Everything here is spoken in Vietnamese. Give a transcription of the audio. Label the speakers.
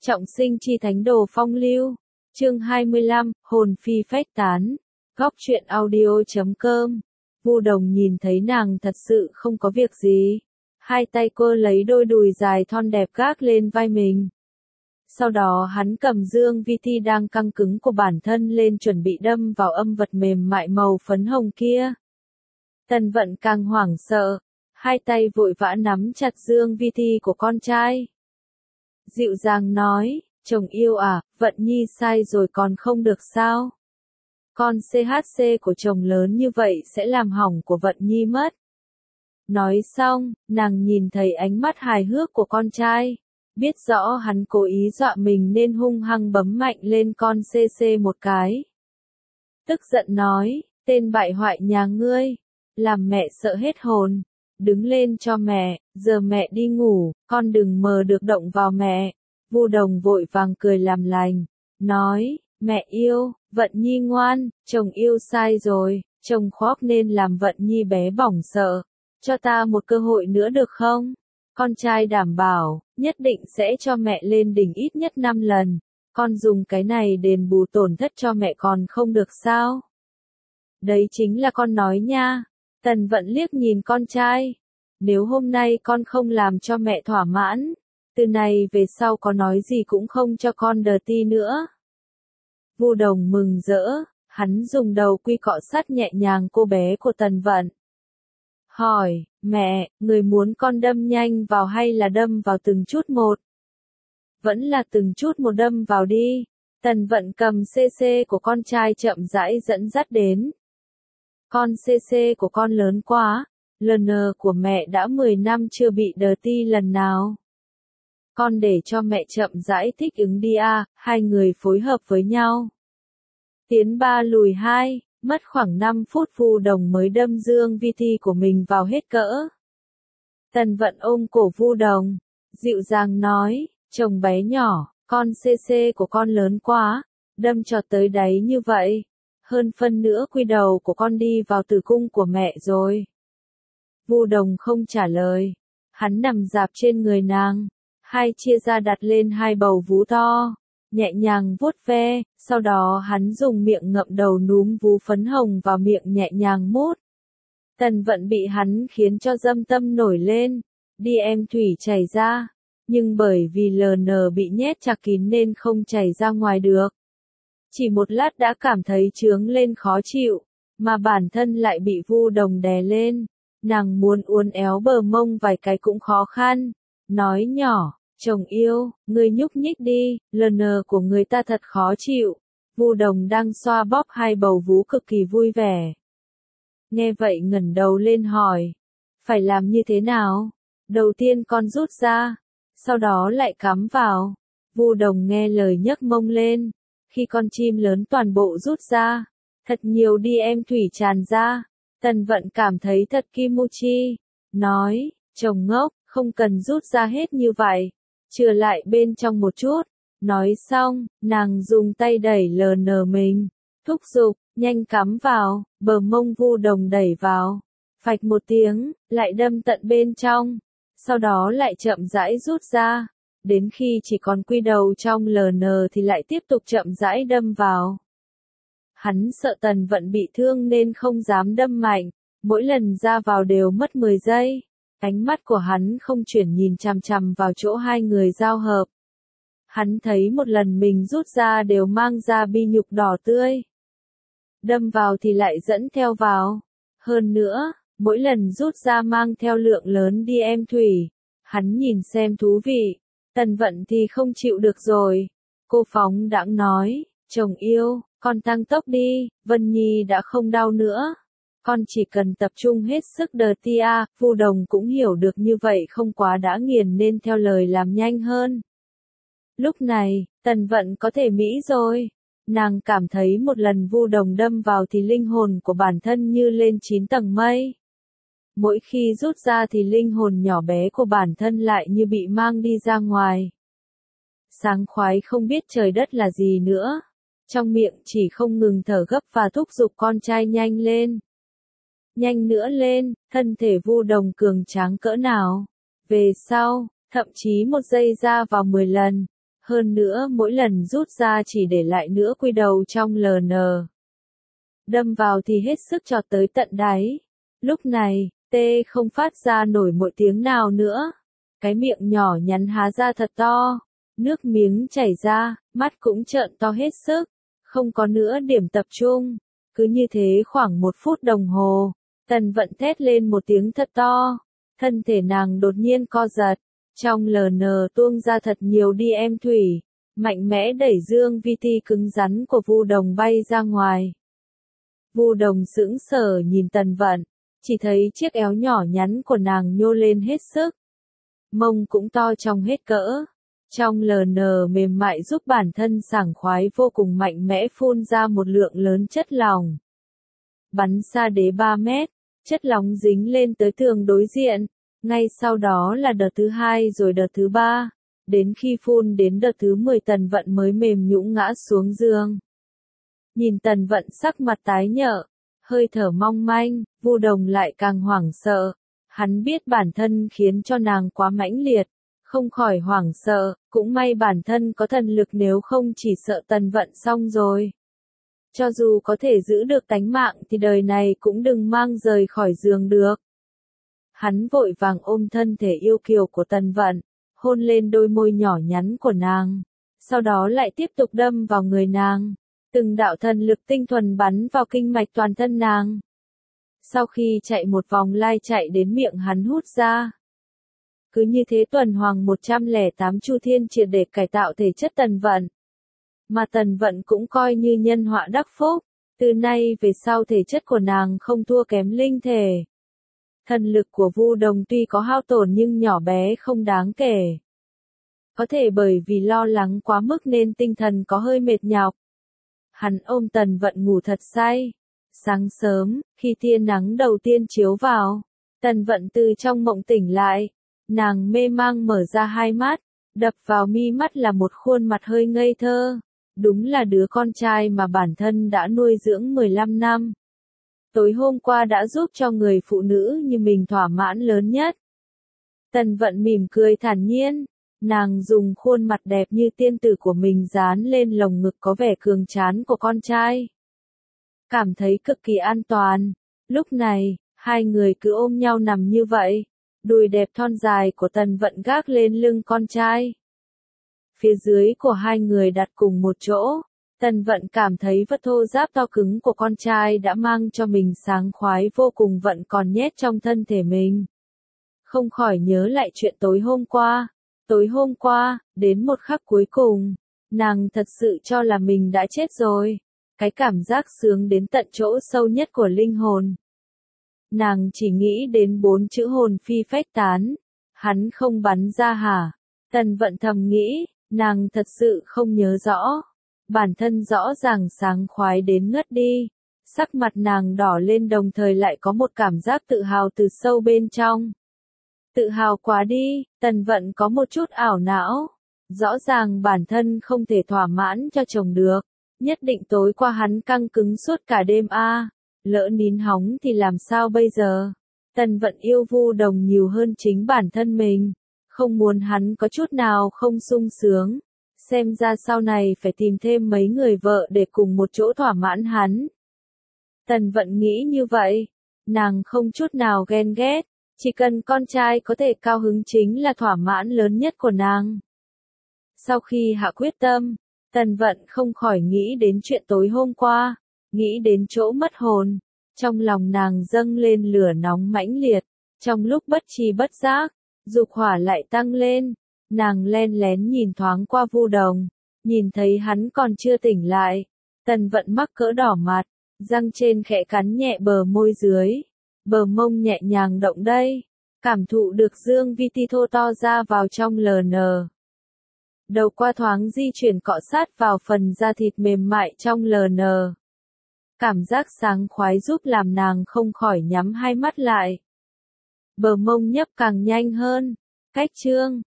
Speaker 1: Trọng sinh chi thánh đồ phong lưu. Chương 25, hồn phi phách tán. Góc truyện audio.com. Vu Đồng nhìn thấy nàng thật sự không có việc gì. Hai tay cô lấy đôi đùi dài thon đẹp gác lên vai mình. Sau đó hắn cầm dương vi thi đang căng cứng của bản thân lên chuẩn bị đâm vào âm vật mềm mại màu phấn hồng kia. Tần Vận càng hoảng sợ. Hai tay vội vã nắm chặt dương vi thi của con trai. Dịu dàng nói, chồng yêu à, Vận Nhi sai rồi còn không được sao? Con CHC của chồng lớn như vậy sẽ làm hỏng của Vận Nhi mất. Nói xong, nàng nhìn thấy ánh mắt hài hước của con trai. Biết rõ hắn cố ý dọa mình nên hung hăng bấm mạnh lên con CC một cái. Tức giận nói, tên bại hoại nhà ngươi, làm mẹ sợ hết hồn. Đứng lên cho mẹ, giờ mẹ đi ngủ, con đừng mơ được động vào mẹ. Vu Đồng vội vàng cười làm lành, nói, mẹ yêu, Vận Nhi ngoan, chồng yêu sai rồi, chồng khóc nên làm Vận Nhi bé bỏng sợ. Cho ta một cơ hội nữa được không? Con trai đảm bảo, nhất định sẽ cho mẹ lên đỉnh ít nhất 5 lần. Con dùng cái này đền bù tổn thất cho mẹ còn không được sao? Đấy chính là con nói nha. Tần Vận liếc nhìn con trai. Nếu hôm nay con không làm cho mẹ thỏa mãn, từ này về sau có nói gì cũng không cho con đờ ti nữa. Vu Đồng mừng rỡ, hắn dùng đầu quy cọ sát nhẹ nhàng cô bé của Tần Vận. Hỏi, mẹ, người muốn con đâm nhanh vào hay là đâm vào từng chút một? Vẫn là từng chút một đâm vào đi. Tần Vận cầm CC của con trai chậm rãi dẫn dắt đến. Con CC của con lớn quá, LN của mẹ đã 10 năm chưa bị đờ ti lần nào. Con để cho mẹ chậm rãi thích ứng đi à, hai người phối hợp với nhau. Tiến 3 lùi 2, mất khoảng 5 phút Vu Đồng mới đâm dương vi thi của mình vào hết cỡ. Tần Vận ôm cổ Vu Đồng, dịu dàng nói, chồng bé nhỏ, con CC của con lớn quá, đâm cho tới đáy như vậy. Hơn phân nữa quy đầu của con đi vào tử cung của mẹ rồi. Vu Đồng không trả lời. Hắn nằm dạp trên người nàng. Hai chia ra đặt lên hai bầu vú to. Nhẹ nhàng vuốt ve. Sau đó hắn dùng miệng ngậm đầu núm vú phấn hồng vào miệng nhẹ nhàng mút. Tần Vận bị hắn khiến cho dâm tâm nổi lên. Đi em thủy chảy ra. Nhưng bởi vì LN bị nhét chặt kín nên không chảy ra ngoài được. Chỉ một lát đã cảm thấy chướng lên khó chịu, mà bản thân lại bị Vu Đồng đè lên. Nàng muốn uốn éo bờ mông vài cái cũng khó khăn. Nói nhỏ, chồng yêu, ngươi nhúc nhích đi, LN của người ta thật khó chịu. Vu Đồng đang xoa bóp hai bầu vú cực kỳ vui vẻ. Nghe vậy ngẩng đầu lên hỏi, phải làm như thế nào? Đầu tiên con rút ra, sau đó lại cắm vào. Vu Đồng nghe lời nhấc mông lên. Khi con chim lớn toàn bộ rút ra, thật nhiều đi em thủy tràn ra. Tần Vận cảm thấy thật kimuchi. Nói, chồng ngốc, không cần rút ra hết như vậy. Chừa lại bên trong một chút. Nói xong, nàng dùng tay đẩy LN mình. Thúc giục, nhanh cắm vào, bờ mông Vu Đồng đẩy vào. Phạch một tiếng, lại đâm tận bên trong. Sau đó lại chậm rãi rút ra. Đến khi chỉ còn quy đầu trong LN thì lại tiếp tục chậm rãi đâm vào. Hắn sợ Tần Vận bị thương nên không dám đâm mạnh, mỗi lần ra vào đều mất 10 giây. Ánh mắt của hắn không chuyển nhìn chằm chằm vào chỗ hai người giao hợp. Hắn thấy một lần mình rút ra đều mang ra bi nhục đỏ tươi. Đâm vào thì lại dẫn theo vào. Hơn nữa, mỗi lần rút ra mang theo lượng lớn đi em thủy. Hắn nhìn xem thú vị. Tần Vận thì không chịu được rồi. Cô phóng đãng nói, chồng yêu, con tăng tốc đi, Vân Nhi đã không đau nữa. Con chỉ cần tập trung hết sức đờ tia. Vu Đồng cũng hiểu được như vậy không quá đã nghiền nên theo lời làm nhanh hơn. Lúc này, Tần Vận có thể mỹ rồi. Nàng cảm thấy một lần Vu Đồng đâm vào thì linh hồn của bản thân như lên 9 tầng mây. Mỗi khi rút ra thì linh hồn nhỏ bé của bản thân lại như bị mang đi ra ngoài. Sáng khoái không biết trời đất là gì nữa. Trong miệng chỉ không ngừng thở gấp và thúc giục con trai nhanh lên. Nhanh nữa lên, thân thể Vu Đồng cường tráng cỡ nào. Về sau, thậm chí một giây ra vào 10 lần. Hơn nữa mỗi lần rút ra chỉ để lại nửa quy đầu trong LN. Đâm vào thì hết sức chọt tới tận đáy. Lúc này, T không phát ra nổi một tiếng nào nữa. Cái miệng nhỏ nhắn há ra thật to. Nước miếng chảy ra, mắt cũng trợn to hết sức. Không có nữa điểm tập trung. Cứ như thế khoảng 1 phút đồng hồ. Tần Vận thét lên một tiếng thật to. Thân thể nàng đột nhiên co giật. Trong LN tuôn ra thật nhiều đi em thủy. Mạnh mẽ đẩy dương vi ti cứng rắn của Vu Đồng bay ra ngoài. Vu Đồng sững sờ nhìn Tần Vận. Chỉ thấy chiếc eo nhỏ nhắn của nàng nhô lên hết sức. Mông cũng to trong hết cỡ. Trong LN mềm mại giúp bản thân sảng khoái vô cùng mạnh mẽ phun ra một lượng lớn chất lỏng. Bắn xa đế 3 mét, chất lỏng dính lên tới tường đối diện. Ngay sau đó là đợt thứ 2 rồi đợt thứ 3. Đến khi phun đến đợt thứ 10 Tần Vận mới mềm nhũn ngã xuống giường. Nhìn Tần Vận sắc mặt tái nhợt, hơi thở mong manh, Vu Đồng lại càng hoảng sợ. Hắn biết bản thân khiến cho nàng quá mãnh liệt, không khỏi hoảng sợ, cũng may bản thân có thần lực nếu không chỉ sợ Tần Vận xong rồi. Cho dù có thể giữ được tánh mạng thì đời này cũng đừng mang rời khỏi giường được. Hắn vội vàng ôm thân thể yêu kiều của Tần Vận, hôn lên đôi môi nhỏ nhắn của nàng, sau đó lại tiếp tục đâm vào người nàng. Từng đạo thần lực tinh thuần bắn vào kinh mạch toàn thân nàng. Sau khi chạy một vòng lai chạy đến miệng hắn hút ra. Cứ như thế tuần hoàn 108 chu thiên triệt để cải tạo thể chất Tần Vận. Mà Tần Vận cũng coi như nhân họa đắc phúc, từ nay về sau thể chất của nàng không thua kém linh thể. Thần lực của Vu Đồng tuy có hao tổn nhưng nhỏ bé không đáng kể. Có thể bởi vì lo lắng quá mức nên tinh thần có hơi mệt nhọc. Hắn ôm Tần Vận ngủ thật say. Sáng sớm, khi tia nắng đầu tiên chiếu vào, Tần Vận từ trong mộng tỉnh lại. Nàng mê mang mở ra hai mắt, đập vào mi mắt là một khuôn mặt hơi ngây thơ. Đúng là đứa con trai mà bản thân đã nuôi dưỡng 15 năm. Tối hôm qua đã giúp cho người phụ nữ như mình thỏa mãn lớn nhất. Tần Vận mỉm cười thản nhiên, nàng dùng khuôn mặt đẹp như tiên tử của mình dán lên lồng ngực có vẻ cường tráng của con trai. Cảm thấy cực kỳ an toàn. Lúc này, hai người cứ ôm nhau nằm như vậy. Đùi đẹp thon dài của Tần Vận gác lên lưng con trai. Phía dưới của hai người đặt cùng một chỗ. Tần Vận cảm thấy vật thô ráp to cứng của con trai đã mang cho mình sảng khoái vô cùng vẫn còn nhét trong thân thể mình. Không khỏi nhớ lại chuyện tối hôm qua. Tối hôm qua, đến một khắc cuối cùng, nàng thật sự cho là mình đã chết rồi. Cái cảm giác sướng đến tận chỗ sâu nhất của linh hồn. Nàng chỉ nghĩ đến 4 chữ hồn phi phách tán. Hắn không bắn ra hả? Tần Vận thầm nghĩ, nàng thật sự không nhớ rõ. Bản thân rõ ràng sáng khoái đến ngất đi. Sắc mặt nàng đỏ lên đồng thời lại có một cảm giác tự hào từ sâu bên trong. Tự hào quá đi, Tần Vận có một chút ảo não. Rõ ràng bản thân không thể thỏa mãn cho chồng được. Nhất định tối qua hắn căng cứng suốt cả đêm a. Lỡ nín hóng thì làm sao bây giờ? Tần Vận yêu Vu Đồng nhiều hơn chính bản thân mình. Không muốn hắn có chút nào không sung sướng. Xem ra sau này phải tìm thêm mấy người vợ để cùng một chỗ thỏa mãn hắn. Tần Vận nghĩ như vậy. Nàng không chút nào ghen ghét. Chỉ cần con trai có thể cao hứng chính là thỏa mãn lớn nhất của nàng. Sau khi hạ quyết tâm, Tần Vận không khỏi nghĩ đến chuyện tối hôm qua. Nghĩ đến chỗ mất hồn. Trong lòng nàng dâng lên lửa nóng mãnh liệt. Trong lúc bất tri bất giác, dục hỏa lại tăng lên. Nàng len lén nhìn thoáng qua Vu Đồng. Nhìn thấy hắn còn chưa tỉnh lại. Tần Vận mắc cỡ đỏ mặt. Răng trên khẽ cắn nhẹ bờ môi dưới. Bờ mông nhẹ nhàng động đây. Cảm thụ được dương vi ti thô to ra vào trong LN. Đầu qua thoáng di chuyển cọ sát vào phần da thịt mềm mại trong LN. Cảm giác sáng khoái giúp làm nàng không khỏi nhắm hai mắt lại. Bờ mông nhấp càng nhanh hơn. Cách chương